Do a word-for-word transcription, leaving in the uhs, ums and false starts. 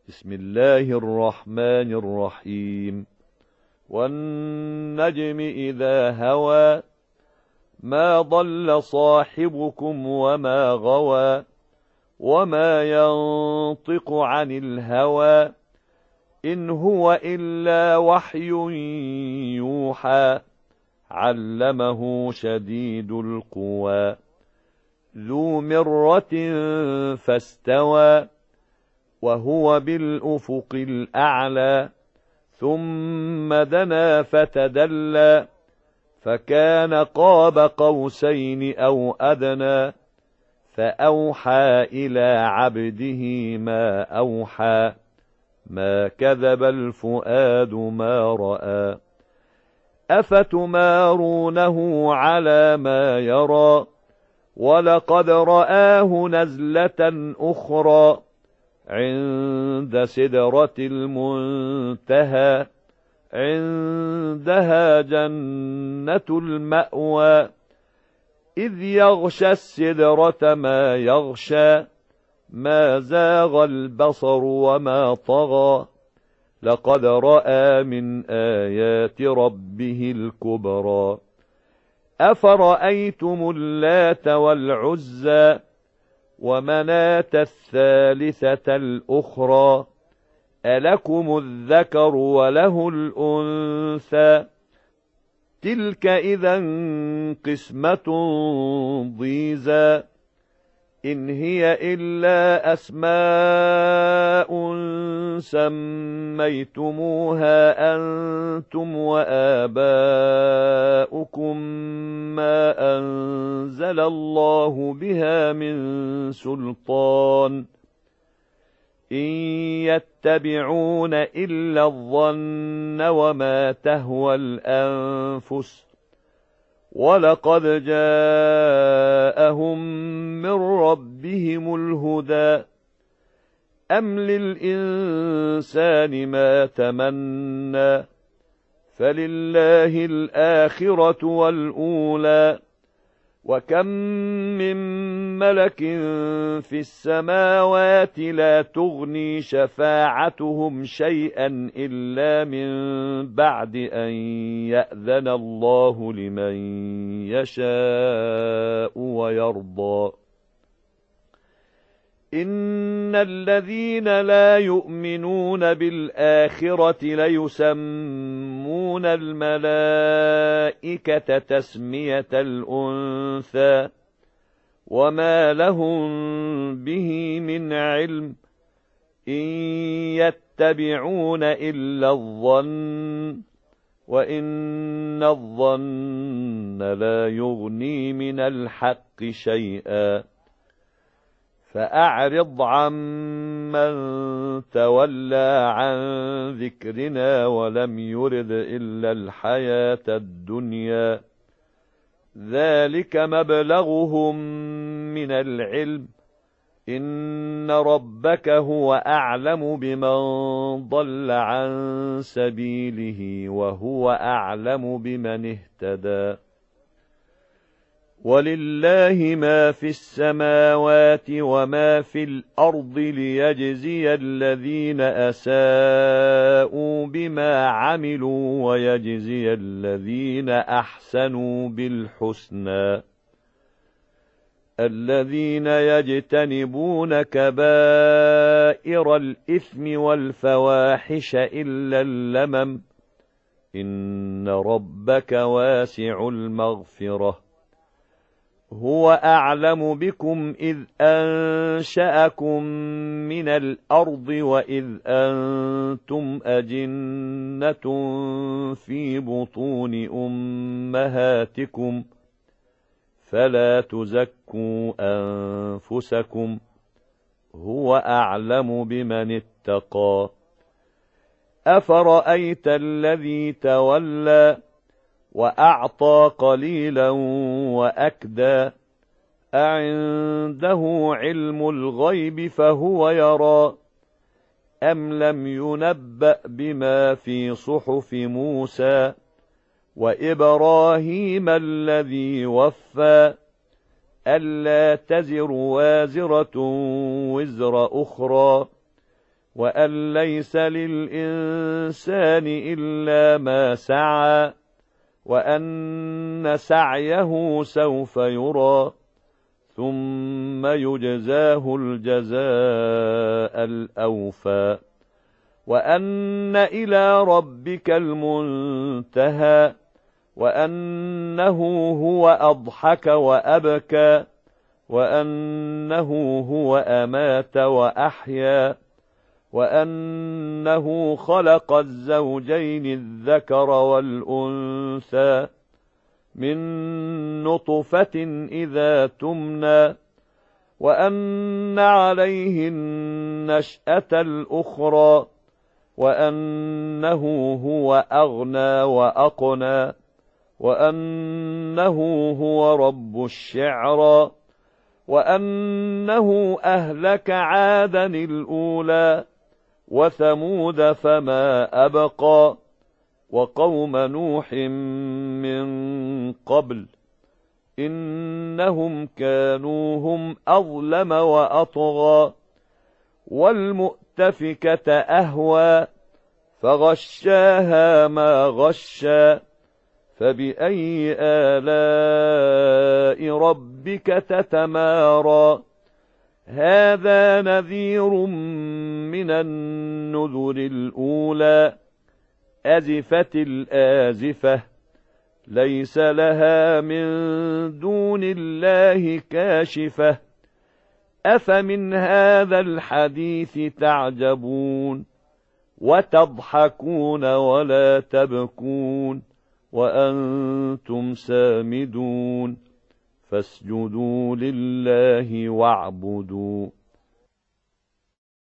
بسم الله الرحمن الرحيم والنجم إذا هوى ما ضل صاحبكم وما غوى وما ينطق عن الهوى إن هو إلا وحي يوحى علمه شديد القوى ذو مرة فاستوى وهو بالأفق الأعلى ثم دنا فتدلى فكان قاب قوسين أو أدنى فأوحى إلى عبده ما أوحى ما كذب الفؤاد ما رأى أفتمارونه على ما يرى ولقد رآه نزلة أخرى عند سدرة المنتهى عندها جنة المأوى إذ يغشى السدرة ما يغشى ما زاغ البصر وما طغى لقد رأى من آيات ربه الكبرى أفرأيتم اللات والعزى ومناة الثالثة الأخرى ألكم الذكر وله الأنثى تلك إذا قسمة ضيزى إن هي إلا أسماء سميتموها أنتم وآباؤكم ما أنزل الله بها من سلطان إن يتبعون إلا الظن وما تهوى الأنفس ولقد جاءهم من ربهم الهدى أم للإنسان ما تمنى فلله الآخرة والأولى وكم من ملك في السماوات لا تغني شفاعتهم شيئا إلا من بعد أن يأذن الله لمن يشاء ويرضى إن الذين لا يؤمنون بالآخرة ليسمون الملائكة تسمية الأنثى وما لهم به من علم إن يتبعون إلا الظن وإن الظن لا يغني من الحق شيئا فأعرض عمن تولى عن ذكرنا ولم يرد إلا الحياة الدنيا ذلك مبلغهم من العلم إن ربك هو أعلم بمن ضل عن سبيله وهو أعلم بمن اهتدى ولله ما في السماوات وما في الأرض ليجزي الذين أساءوا بما عملوا ويجزي الذين أحسنوا بالحسنى الذين يجتنبون كبائر الإثم والفواحش إلا اللمم إن ربك واسع المغفرة هو أعلم بكم إذ أنشأكم من الأرض وإذ أنتم أجنة في بطون أمهاتكم فلا تزكوا أنفسكم هو أعلم بمن اتقى أفرأيت الذي تولى وأعطى قليلا وأكدى أعنده علم الغيب فهو يرى أم لم ينبأ بما في صحف موسى وإبراهيم الذي وفى ألا تزر وازرة وزر أخرى وأن ليس للإنسان إلا ما سعى وأن سعيه سوف يرى ثم يجزاه الجزاء الأوفى وأن إلى ربك المنتهى وأنه هو أضحك وأبكى وأنه هو أمات وأحيا وأنه خلق الزوجين الذكر والأنثى من نطفة إذا تمنى وأن عليه النشأة الأخرى وأنه هو أغنى وأقنى وأنه هو رب الشعرى وأنه أهلك عادا الأولى وثمود فما أبقى وقوم نوح من قبل إنهم كانوا هم أظلم وأطغى والمؤتفكة أهوى فغشاها ما غشى فبأي آلاء ربك تتمارى هذا نذير من النذر الأولى أزفت الآزفة ليس لها من دون الله كاشفة أفمن هذا الحديث تعجبون وتضحكون ولا تبكون وأنتم سامدون فاسجدوا لله واعبدوا